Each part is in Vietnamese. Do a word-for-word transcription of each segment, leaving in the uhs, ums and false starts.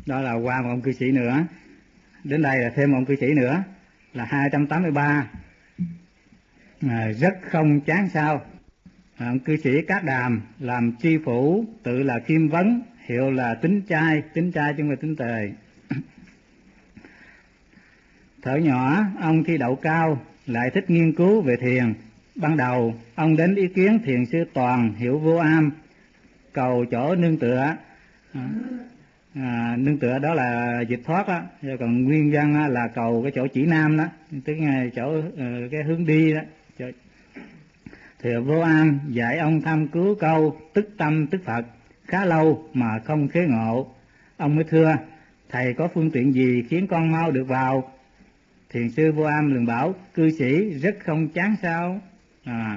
Đó là qua một ông cư sĩ nữa. Đến đây là thêm một ông cư sĩ nữa là hai trăm tám mươi ba. À, rất không chán sao. À, ông cư sĩ Cát Đàm làm tri phủ, tự là Kim Vấn, hiệu là Tính Trai, Tính Trai chứ không phải Tính Tề. Thuở nhỏ ông thi đậu cao, lại thích nghiên cứu về thiền. Ban đầu ông đến ý kiến thiền sư Toàn, hiệu Vô Am, cầu chỗ nương tựa. À, à, nương tựa đó là dịch thoát á, còn nguyên văn là cầu cái chỗ chỉ nam đó, tức là chỗ uh, cái hướng đi đó. Thì Vô Am dạy ông tham cứu câu tức tâm tức Phật khá lâu mà không khế ngộ. Ông mới thưa: thầy có phương tiện gì khiến con mau được vào? Thiền sư Vô Am liền bảo: cư sĩ rất không chán sao. À,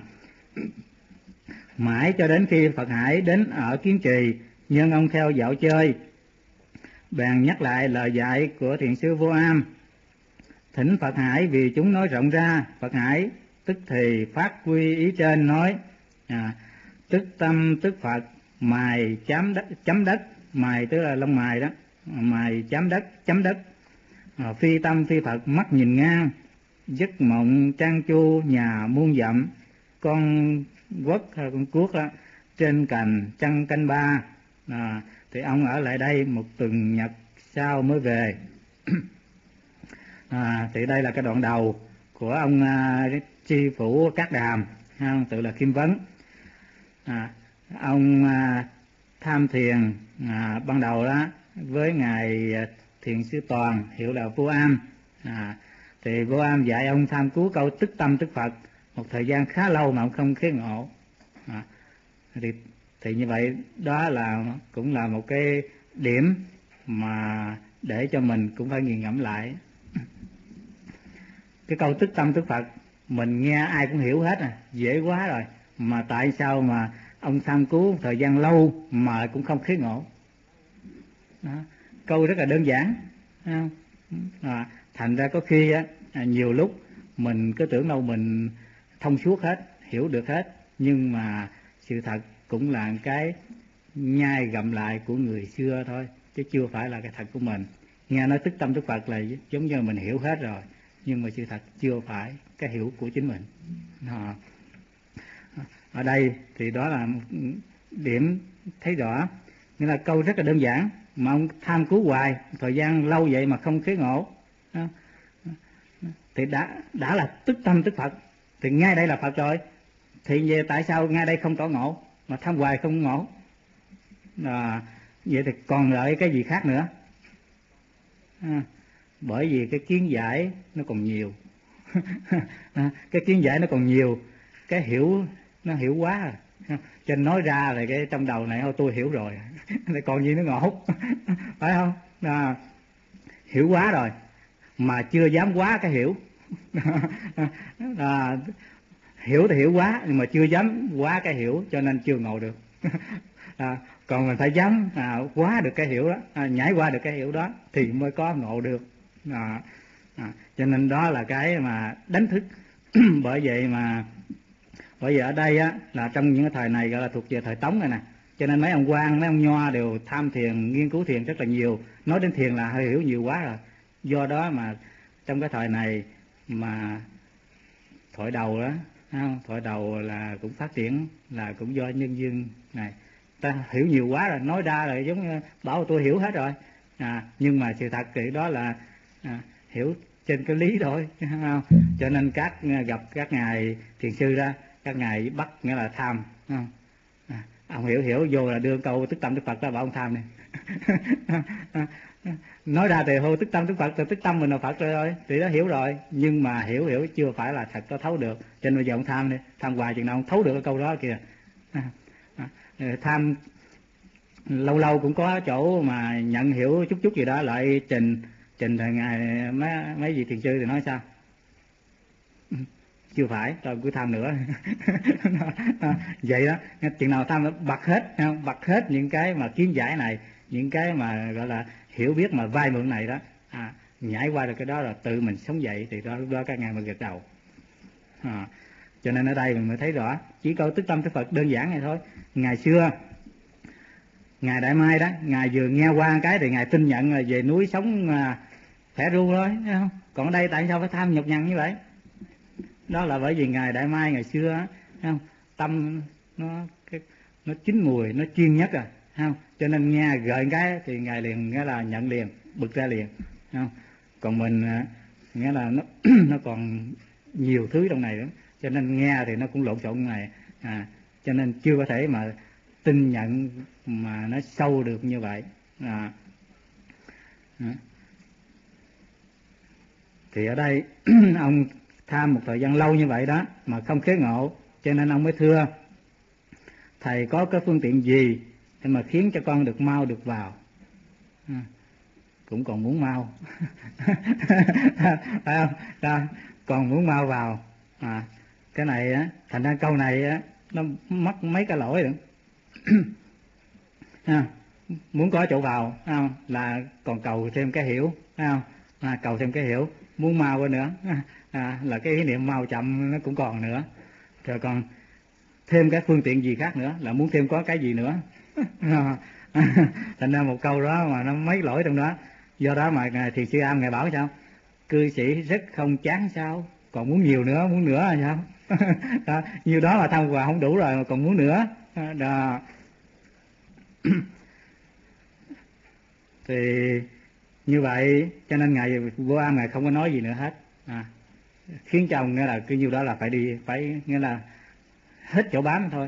mãi cho đến khi Phật Hải đến ở Kiến Trì, nhân ông theo dạo chơi, bèn nhắc lại lời dạy của thiền sư Vô Am, thỉnh Phật Hải vì chúng nói rộng ra. Phật Hải tức thì phát quy ý trên, nói: à, tức tâm tức Phật, mài chấm đất, chấm đất, mài tức là lông mài đó, mài chấm đất, chấm đất, à, phi tâm phi Phật, mắt nhìn ngang, giấc mộng trang chu nhà muôn dặm, con quất hay con cuốc đó, trên cành trăng canh ba. À, thì ông ở lại đây một tuần nhật sau mới về. À, thì đây là cái đoạn đầu của ông à, tri phủ Cát Đàm, ha, tự là Kim Vấn. À, ông à, tham thiền à, ban đầu đó với ngài thiền sư Toàn, hiệu là Vô Am. À, thì Vô Am dạy ông tham cứu câu tức tâm tức Phật một thời gian khá lâu mà ông không khế ngộ. À, thì, thì như vậy đó là cũng là một cái điểm mà để cho mình cũng phải nghiền ngẫm lại. Cái câu tức tâm tức Phật mình nghe ai cũng hiểu hết, à, dễ quá rồi, mà tại sao mà ông tham cứu thời gian lâu mà cũng không khế ngộ? Đó, câu rất là đơn giản, à, thành ra có khi á, à, nhiều lúc mình cứ tưởng đâu mình thông suốt hết, hiểu được hết, nhưng mà sự thật cũng là cái nhai gặm lại của người xưa thôi, chứ chưa phải là cái thật của mình. Nghe nói tức tâm tức Phật là giống như mình hiểu hết rồi, nhưng mà sự thật chưa phải cái hiểu của chính mình. À, ở đây thì đó là một điểm thấy rõ, nghĩa là câu rất là đơn giản mà ông tham cứu hoài thời gian lâu vậy mà không khế ngộ, thì đã đã là tức tâm tức Phật, thì ngay đây là Phật rồi, thì về tại sao ngay đây không tỏ ngộ mà tham hoài không ngộ? À, vậy thì còn lại cái gì khác nữa? À, bởi vì cái kiến giải nó còn nhiều. À, cái kiến giải nó còn nhiều, cái hiểu nó hiểu quá rồi, cho nên nói ra là cái trong đầu này tôi hiểu rồi, lại còn gì nữa ngộ. Phải không? À, hiểu quá rồi mà chưa dám quá cái hiểu. À, hiểu thì hiểu quá nhưng mà chưa dám quá cái hiểu, cho nên chưa ngộ được. À, còn mình phải dám à, quá được cái hiểu đó, à, nhảy qua được cái hiểu đó thì mới có ngộ được. À, à, cho nên đó là cái mà đánh thức. Bởi vậy mà bởi vì ở đây á, là trong những cái thời này gọi là thuộc về thời Tống này nè, cho nên mấy ông quan, mấy ông nho đều tham thiền, nghiên cứu thiền rất là nhiều. Nói đến thiền là hơi hiểu nhiều quá rồi. Do đó mà trong cái thời này mà thoại đầu đó, không? Thoại đầu là cũng phát triển là cũng do nhân dân này, ta hiểu nhiều quá rồi, nói ra rồi giống như bảo tôi hiểu hết rồi. À, nhưng mà sự thật thì đó là à, hiểu trên cái lý thôi, không? Cho nên các gặp các ngài thiền sư ra, các ngài bắt nghĩa là tham, không? À, ông hiểu hiểu vô là đưa câu tức tâm tức Phật ra bảo ông tham này. Nói ra thì hô tức tâm tức Phật, thì tức tâm mình là Phật rồi, thì đó hiểu rồi, nhưng mà hiểu hiểu chưa phải là thật có thấu được, cho nên bây giờ ông tham đi, tham hoài chừng nào ông thấu được cái câu đó kìa. À, à, tham lâu lâu cũng có chỗ mà nhận hiểu chút chút gì đó lại trình trình rồi ngài mấy mấy vị thiền sư thì nói sao? Chưa phải, tôi cứ tham nữa. Vậy đó, chừng nào tham bật hết, bật hết những cái mà kiến giải này, những cái mà gọi là hiểu biết mà vai mượn này đó, à, nhảy qua được cái đó rồi tự mình sống dậy, thì đó lúc đó các ngài mới gật đầu. À, cho nên ở đây mình mới thấy rõ chỉ câu tức tâm tức Phật đơn giản này thôi. Ngày xưa Ngài Đại Mai đó, ngài vừa nghe qua cái thì ngài tin nhận là về núi sống à, khỏe ru thôi, thấy không? Còn ở đây tại sao phải tham nhọc nhằn như vậy? Đó là bởi vì ngài Đại Mai ngày xưa á, thấy không? Tâm nó cái, nó chín mùi, nó chuyên nhất à, thấy không? Cho nên nghe gợi cái thì ngài liền nghĩa là nhận liền, bực ra liền, thấy không? Còn mình à, nghĩa là nó nó còn nhiều thứ trong này nữa, cho nên nghe thì nó cũng lộn xộn này, à, cho nên chưa có thể mà tin nhận mà nó sâu được như vậy. À, thì ở đây ông tham một thời gian lâu như vậy đó mà không khế ngộ, cho nên ông mới thưa thầy có cái phương tiện gì để mà khiến cho con được mau được vào. À, cũng còn muốn mau phải không? Đó, còn muốn mau vào. À, cái này á, thành ra câu này á, nó mất mấy cái lỗi nữa. À, muốn có chỗ vào không? Là còn cầu thêm cái hiểu, không? À, cầu thêm cái hiểu, muốn mau hơn nữa, à, là cái ý niệm mau chậm nó cũng còn nữa, rồi còn thêm cái phương tiện gì khác nữa, là muốn thêm có cái gì nữa. Thành ra một câu đó mà nó mấy lỗi trong đó. Do đó mà ngài Thiền sư Am ngài bảo sao? Cư sĩ rất không chán sao? Còn muốn nhiều nữa, muốn nữa là sao? Đó, nhiều đó mà tham hòa không đủ rồi mà còn muốn nữa. Đó. Thì như vậy cho nên ngài Vô Am ngài không có nói gì nữa hết, à, khiến cho ông nghĩa là cứ nhiêu đó là phải đi, phải nghĩa là hết chỗ bám thôi.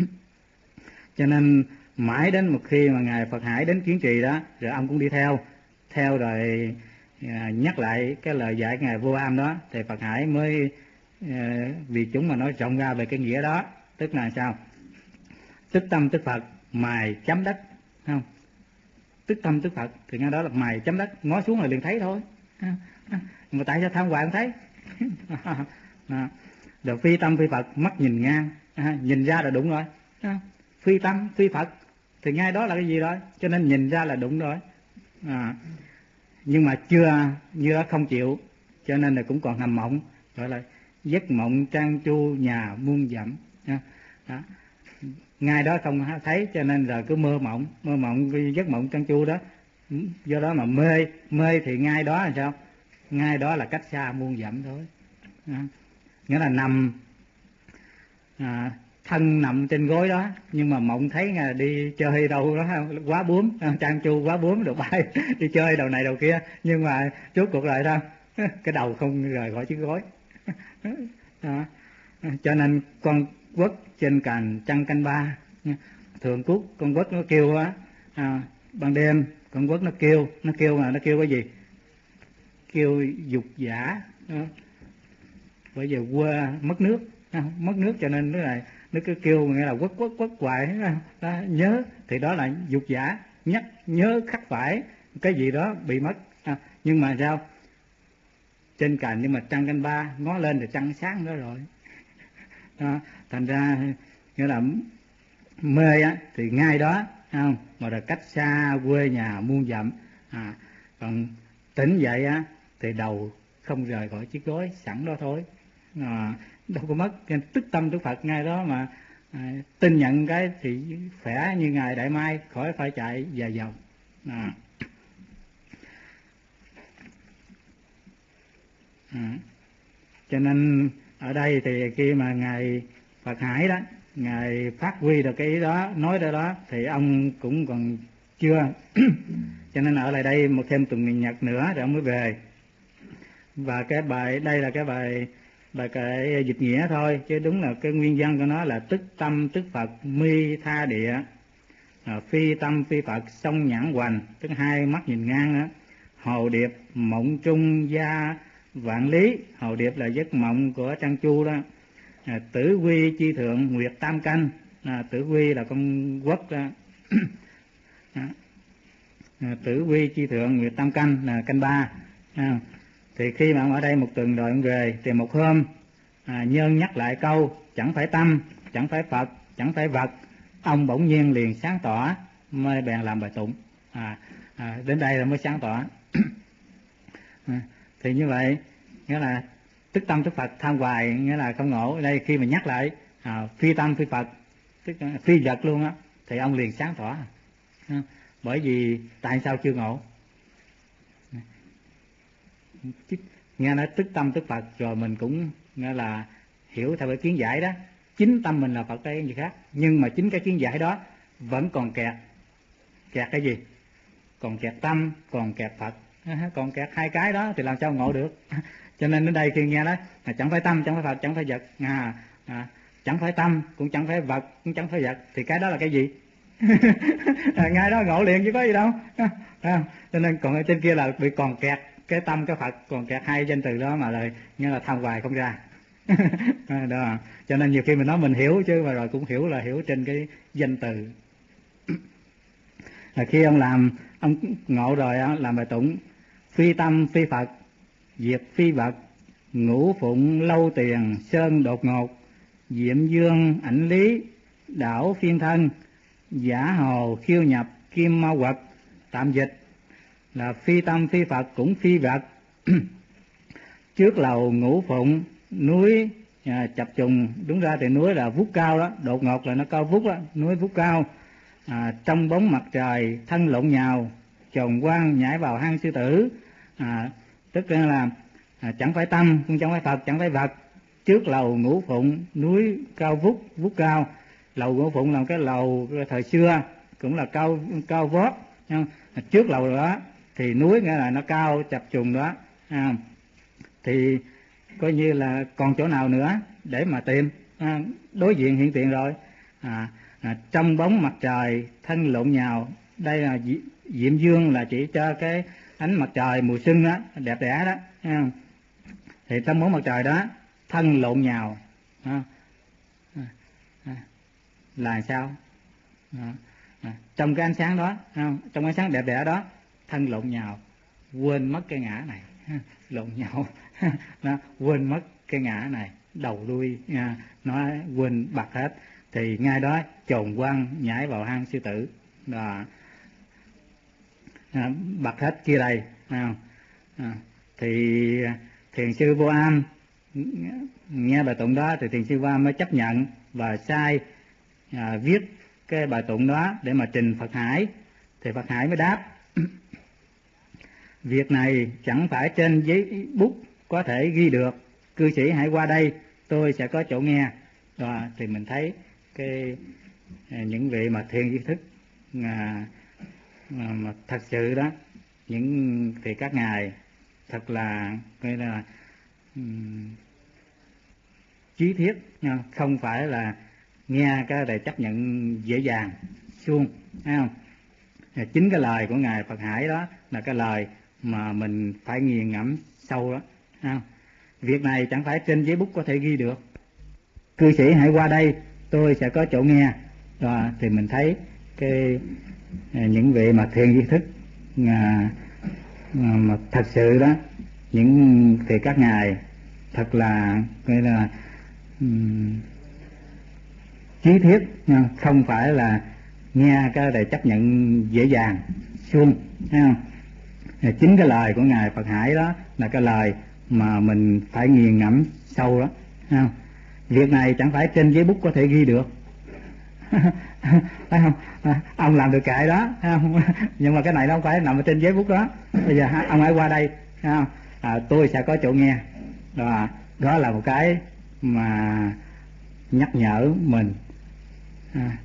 Cho nên mãi đến một khi mà ngài Phật Hải đến Kiên Trì đó, rồi ông cũng đi theo, theo rồi à, nhắc lại cái lời dạy ngài Vô Am đó, thì Phật Hải mới à, vì chúng mà nói rộng ra về cái nghĩa đó, tức là sao? Tức tâm tức Phật, mài chấm đất, không? Tức tâm tức Phật thì ngay đó là mài chấm đất, ngó xuống là liền thấy thôi. Mà tại sao tham hoài không thấy? À, rồi phi tâm phi Phật, mắt nhìn ngang, à, nhìn ra là đúng rồi. À, phi tâm phi Phật thì ngay đó là cái gì rồi, cho nên nhìn ra là đúng rồi. À, nhưng mà chưa, như đó không chịu, cho nên là cũng còn nằm mộng, gọi là giấc mộng trang chu nhà muôn dặm. À, đó. Ngay đó không thấy, cho nên là cứ mơ mộng, mơ mộng cái giấc mộng trăng chu đó. Do đó mà mê, mê thì ngay đó là sao? Ngay đó là cách xa muôn dặm thôi. À, nghĩa là nằm, à, thân nằm trên gối đó, nhưng mà mộng thấy là đi chơi đâu đó quá bướm, trang chu quá bướm được bay đi chơi đầu này đầu kia, nhưng mà trước cuộc lại sao? Cái đầu không rời khỏi chiếc gối. Đó. Cho nên con quất trên cành trăng canh ba, thường cút con quất nó kêu á, à, ban đêm con quất nó kêu, nó kêu mà nó kêu cái gì? Kêu dục dã. Bởi vì quơ mất nước, mất nước cho nên nó là nó cứ kêu, nghĩa là quất quất quất hoài đó, nhớ thì đó là dục dã, nhắc nhớ khắc phải cái gì đó bị mất. À, nhưng mà sao? Trên cành nhưng mà trăng canh ba, ngó lên thì trăng sáng đó rồi. Đó, thành ra nghĩa là mê á thì ngay đó, không? Mà là cách xa quê nhà muôn dặm. À, còn tỉnh dậy á thì đầu không rời khỏi chiếc gối sẵn đó thôi. À, đâu có mất, tức tâm tức Phật ngay đó mà. À, tin nhận cái thì khỏe như ngài Đại Mai, khỏi phải chạy dài dòng. À. À, cho nên ở đây thì khi mà ngài Phật Hải đó, ngài phát huy được cái ý đó, nói ra đó, thì ông cũng còn chưa. Cho nên ở lại đây một thêm tuần nhật nữa rồi ông mới về. Và cái bài đây là cái bài bài cái dịch nghĩa thôi, chứ đúng là cái nguyên văn của nó là tức tâm tức Phật mi tha địa, à, phi tâm phi Phật song nhãn hoành, tức hai mắt nhìn ngang đó. Hồ điệp mộng trung gia vạn lý, hồ điệp là giấc mộng của Trăng Chu đó. À, tử quy chi thượng nguyệt tam canh, à, tử quy là con quất đó. À, tử quy chi thượng nguyệt tam canh là canh ba. À, thì khi mà ông ở đây một tuần rồi ông về, thì một hôm à, Nhân nhắc lại câu chẳng phải tâm, chẳng phải Phật, chẳng phải vật, ông bỗng nhiên liền sáng tỏ, mới bèn làm bài tụng. À, à, đến đây là mới sáng tỏ. À, thì như vậy nghĩa là tức tâm tức Phật tham hoài, nghĩa là không ngộ. Ở đây khi mà nhắc lại à, phi tâm phi Phật, tức phi vật luôn á, thì ông liền sáng tỏ. Bởi vì tại sao chưa ngộ? Nghe nói tức tâm tức Phật rồi mình cũng nghe là hiểu theo cái kiến giải đó, chính tâm mình là Phật cái gì khác, nhưng mà chính cái kiến giải đó vẫn còn kẹt. Kẹt cái gì? Còn kẹt tâm, còn kẹt Phật, còn kẹt hai cái đó thì làm sao ngộ được? Cho nên đến đây khi nghe đó là chẳng phải tâm, chẳng phải Phật, chẳng phải vật, à, à, chẳng phải tâm, cũng chẳng phải vật, cũng chẳng phải vật, thì cái đó là cái gì? À, ngay đó ngộ liền chứ có gì đâu. À, cho nên còn ở trên kia là bị còn kẹt cái tâm cái Phật, còn kẹt hai danh từ đó mà lại như là tham hoài không ra. À, đó. Cho nên nhiều khi mình nói mình hiểu chứ mà rồi cũng hiểu là hiểu trên cái danh từ. Là khi ông làm ông ngộ rồi làm bài tụng phi tâm phi Phật, diệt phi vật, ngũ phụng lâu tiền, sơn đột ngột, diệm dương ảnh lý, đảo phiên thân, giả hồ khiêu nhập, kim ma quật. Tạm dịch là phi tâm phi Phật cũng phi vật. Trước lầu ngũ phụng, núi à, chập trùng, đúng ra thì núi là vút cao đó, đột ngột là nó cao vút đó, núi vút cao. À, trong bóng mặt trời thân lộn nhào, tròn quang nhảy vào hang sư tử. À, tức là à, chẳng phải tâm, cũng chẳng phải Phật, chẳng phải vật. Trước lầu ngũ phụng, núi cao vút, vút cao. Lầu ngũ phụng là cái lầu thời xưa, cũng là cao cao vót. Trước lầu đó thì núi nghĩa là nó cao chập trùng đó. À, thì coi như là còn chỗ nào nữa để mà tìm. À, đối diện hiện tiền rồi. À, à, trong bóng mặt trời thân lộn nhào, đây là diệm dương là chỉ cho cái ánh mặt trời mùa xuân đó, đẹp đẽ đó. À, thì trong bóng mặt trời đó thân lộn nhào. À, à, à, là sao? À, à, trong cái ánh sáng đó, à, trong ánh sáng đẹp đẽ đó thân lộn nhào, quên mất cái ngã này. Lộn nhào nó quên mất cái ngã này, đầu đuôi à, nó quên bặt hết, thì ngay đó chồn quăng nhảy vào hang sư tử đó, à, bặt hết kia đây. À, à, thì thiền sư Vô Am nghe bài tụng đó thì thiền sư Vô Am mới chấp nhận và sai à, viết cái bài tụng đó để mà trình Phật Hải. Thì Phật Hải mới đáp việc này chẳng phải trên giấy bút có thể ghi được, cư sĩ hãy qua đây tôi sẽ có chỗ nghe. Đó, thì mình thấy cái những vị mà thiền tri thức à, mà, mà thật sự đó, những thì các ngài thật là gọi là um, chí thiết, không phải là nghe cái để chấp nhận dễ dàng suông, thấy không? Chính cái lời của ngài Phật Hải đó là cái lời mà mình phải nghiền ngẫm sâu đó. Không? Việc này chẳng phải trên giấy bút có thể ghi được, cư sĩ hãy qua đây tôi sẽ có chỗ nghe. Đó, thì mình thấy cái những vị mà thiền tri thức mà, mà thật sự đó, những thì các ngài thật là gọi là um, chí thiết, không phải là nghe cái để chấp nhận dễ dàng suông, thấy không? Chính cái lời của ngài Phật Hải đó là cái lời mà mình phải nghiền ngẫm sâu đó, thấy không? Việc này chẳng phải trên giấy bút có thể ghi được. Thấy không? À, ông làm được cái đó, thấy không? Nhưng mà cái này nó không phải nằm ở trên giấy bút đó. Bây giờ ông hãy qua đây, thấy không? À, tôi sẽ có chỗ nghe. Đó, đó là một cái mà nhắc nhở mình. À,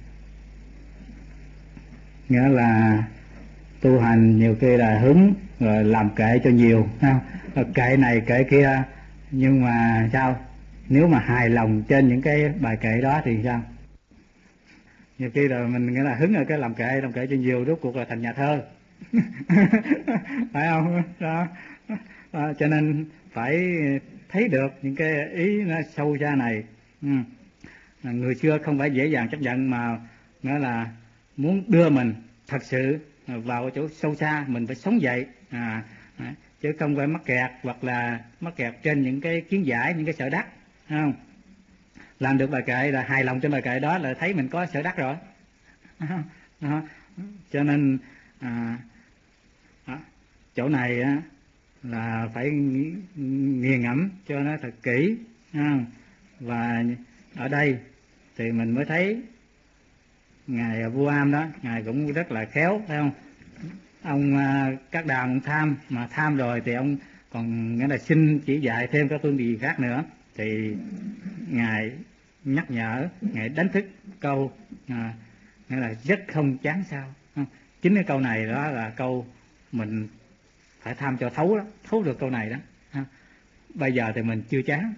nghĩa là tu hành nhiều khi là hứng rồi làm kệ cho nhiều, không? Kệ này kệ kia, nhưng mà sao nếu mà hài lòng trên những cái bài kệ đó thì sao? Nhiều khi là mình nghĩa là hứng ở cái làm kệ làm kệ cho nhiều, rốt cuộc là thành nhà thơ. Phải không? Đó. Đó, cho nên phải thấy được những cái ý nó sâu xa này. Ừ. Người xưa không phải dễ dàng chấp nhận, mà nghĩa là muốn đưa mình thật sự vào chỗ sâu xa, mình phải sống dậy, à, chứ không phải mắc kẹt hoặc là mắc kẹt trên những cái kiến giải, những cái sở đắc, không? Làm được bài kệ là hài lòng trên bài kệ đó là thấy mình có sở đắc rồi. Đó. Cho nên à, đó, chỗ này á, là phải nghiền ngẫm cho nó thật kỹ, không? Và ở đây thì mình mới thấy ngài Vua Am đó, ngài cũng rất là khéo, phải không? Ông à, Các Đàm ông tham, mà tham rồi thì ông còn nghĩa là xin chỉ dạy thêm các phương gì khác nữa, thì ngài nhắc nhở, ngài đánh thức câu à, nghĩa là rất không chán sao. Chính cái câu này đó là câu mình phải tham cho thấu đó, thấu được câu này đó. Bây giờ thì mình chưa chán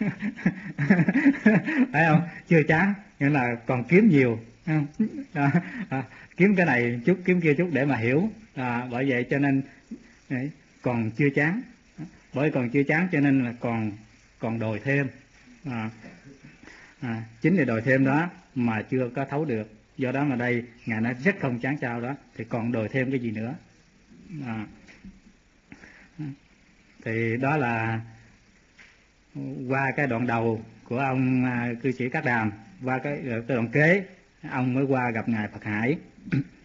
phải không? Chưa chán, nghĩa là còn kiếm nhiều, à, à, kiếm cái này chút, kiếm kia chút để mà hiểu. À, bởi vậy cho nên đấy, còn chưa chán, bởi còn chưa chán cho nên là còn còn đòi thêm. À, à, chính là đòi thêm đó mà chưa có thấu được. Do đó mà đây ngài nói rất không chán sao đó, thì còn đòi thêm cái gì nữa. À, thì đó là qua cái đoạn đầu của ông à, cư sĩ Các Đàm, qua cái, cái đoạn kế ông mới qua gặp ngài Phật Hải.